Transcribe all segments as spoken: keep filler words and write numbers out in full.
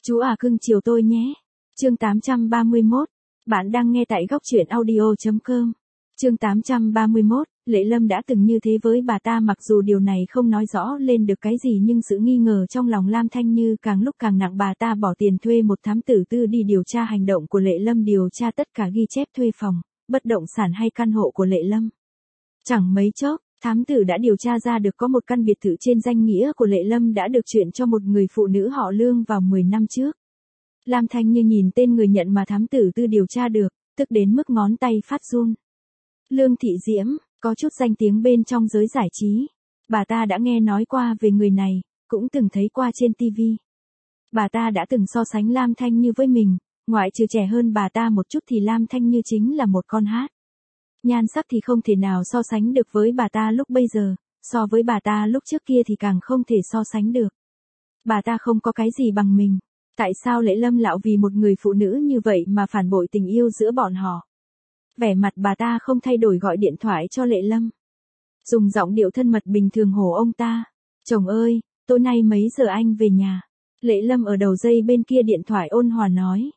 Chú à cưng chiều tôi nhé. Chương tám trăm ba mươi mốt. Bạn đang nghe tại góc truyện audio chấm com. Chương tám trăm ba mươi mốt. Lệ Lâm đã từng như thế với bà ta, mặc dù điều này không nói rõ lên được cái gì, nhưng sự nghi ngờ trong lòng Lam Thanh Như càng lúc càng nặng. Bà ta bỏ tiền thuê một thám tử tư đi điều tra hành động của Lệ Lâm, điều tra tất cả ghi chép thuê phòng, bất động sản hay căn hộ của Lệ Lâm. Chẳng mấy chốc, thám tử đã điều tra ra được có một căn biệt thự trên danh nghĩa của Lệ Lâm đã được chuyển cho một người phụ nữ họ Lương vào mười năm trước. Lam Thanh Như nhìn tên người nhận mà thám tử tư điều tra được, tức đến mức ngón tay phát run. Lương Thị Diễm, có chút danh tiếng bên trong giới giải trí. Bà ta đã nghe nói qua về người này, cũng từng thấy qua trên ti vi. Bà ta đã từng so sánh Lam Thanh Như với mình, ngoại trừ trẻ hơn bà ta một chút thì Lam Thanh Như chính là một con hát. Nhan sắc thì không thể nào so sánh được với bà ta lúc bây giờ, so với bà ta lúc trước kia thì càng không thể so sánh được. Bà ta không có cái gì bằng mình. Tại sao Lệ Lâm lão vì một người phụ nữ như vậy mà phản bội tình yêu giữa bọn họ? Vẻ mặt bà ta không thay đổi, gọi điện thoại cho Lệ Lâm. Dùng giọng điệu thân mật bình thường hổ ông ta. Chồng ơi, tối nay mấy giờ anh về nhà? Lệ Lâm ở đầu dây bên kia điện thoại ôn hòa nói.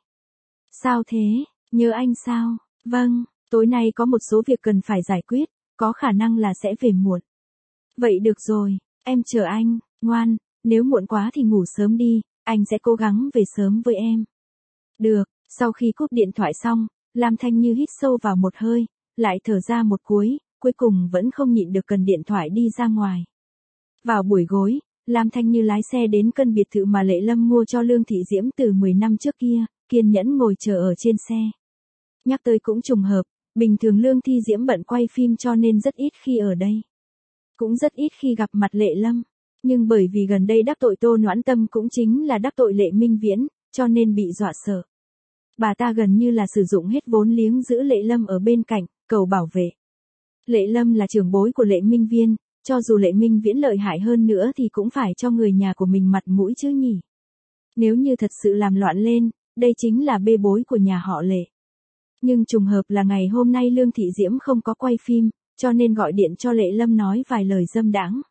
Sao thế, nhớ anh sao? Vâng, tối nay có một số việc cần phải giải quyết, có khả năng là sẽ về muộn. Vậy được rồi, em chờ anh, ngoan, nếu muộn quá thì ngủ sớm đi, anh sẽ cố gắng về sớm với em. Được, sau khi cúp điện thoại xong, Lam Thanh Như hít sâu vào một hơi, lại thở ra một cuối, cuối cùng vẫn không nhịn được cần điện thoại đi ra ngoài. Vào buổi gối, Lam Thanh Như lái xe đến căn biệt thự mà Lệ Lâm mua cho Lương Thị Diễm từ mười năm trước kia, kiên nhẫn ngồi chờ ở trên xe. Nhắc tới cũng trùng hợp, bình thường Lương Thị Diễm bận quay phim cho nên rất ít khi ở đây. Cũng rất ít khi gặp mặt Lệ Lâm, nhưng bởi vì gần đây đắc tội Tô Noãn Tâm cũng chính là đắc tội Lệ Minh Viễn, cho nên bị dọa sợ. Bà ta gần như là sử dụng hết vốn liếng giữ Lệ Lâm ở bên cạnh, cầu bảo vệ. Lệ Lâm là trưởng bối của Lệ Minh Viễn, cho dù Lệ Minh Viễn lợi hại hơn nữa thì cũng phải cho người nhà của mình mặt mũi chứ nhỉ. Nếu như thật sự làm loạn lên, đây chính là bê bối của nhà họ Lệ. Nhưng trùng hợp là ngày hôm nay Lương Thị Diễm không có quay phim, cho nên gọi điện cho Lệ Lâm nói vài lời dâm đãng.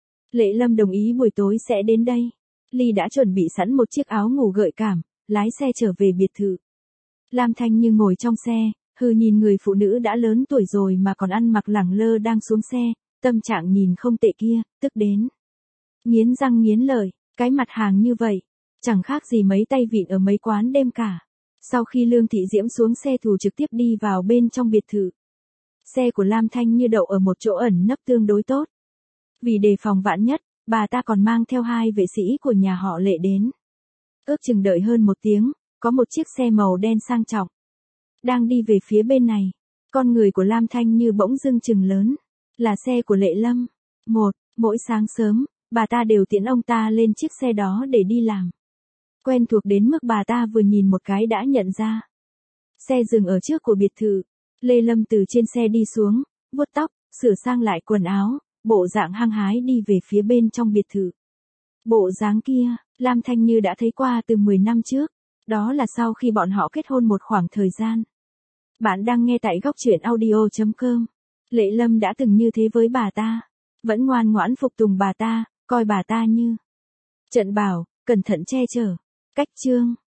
Lệ Lâm đồng ý buổi tối sẽ đến đây. Ly đã chuẩn bị sẵn một chiếc áo ngủ gợi cảm, lái xe trở về biệt thự. Lam Thanh Như ngồi trong xe, hừ nhìn người phụ nữ đã lớn tuổi rồi mà còn ăn mặc lẳng lơ đang xuống xe, tâm trạng nhìn không tệ kia, tức đến. Nghiến răng nghiến lợi, cái mặt hàng như vậy, chẳng khác gì mấy tay vịn ở mấy quán đêm cả. Sau khi Lương Thị Diễm xuống xe Thù trực tiếp đi vào bên trong biệt thự. Xe của Lam Thanh Như đậu ở một chỗ ẩn nấp tương đối tốt. Vì đề phòng vạn nhất, bà ta còn mang theo hai vệ sĩ của nhà họ Lệ đến. Ước chừng đợi hơn một tiếng, có một chiếc xe màu đen sang trọng. Đang đi về phía bên này, con người của Lam Thanh Như bỗng dưng chừng lớn. Là xe của Lệ Lâm. Một, mỗi sáng sớm, bà ta đều tiễn ông ta lên chiếc xe đó để đi làm. Quen thuộc đến mức bà ta vừa nhìn một cái đã nhận ra. Xe dừng ở trước của biệt thự. Lê Lâm từ trên xe đi xuống, vuốt tóc, sửa sang lại quần áo, bộ dạng hăng hái đi về phía bên trong biệt thự. Bộ dáng kia, Lam Thanh Như đã thấy qua từ mười năm trước. Đó là sau khi bọn họ kết hôn một khoảng thời gian. Bạn đang nghe tại góc truyện audio chấm com. Lệ Lâm đã từng như thế với bà ta. Vẫn ngoan ngoãn phục tùng bà ta, coi bà ta như trận bảo, cẩn thận che chở. Cách chương.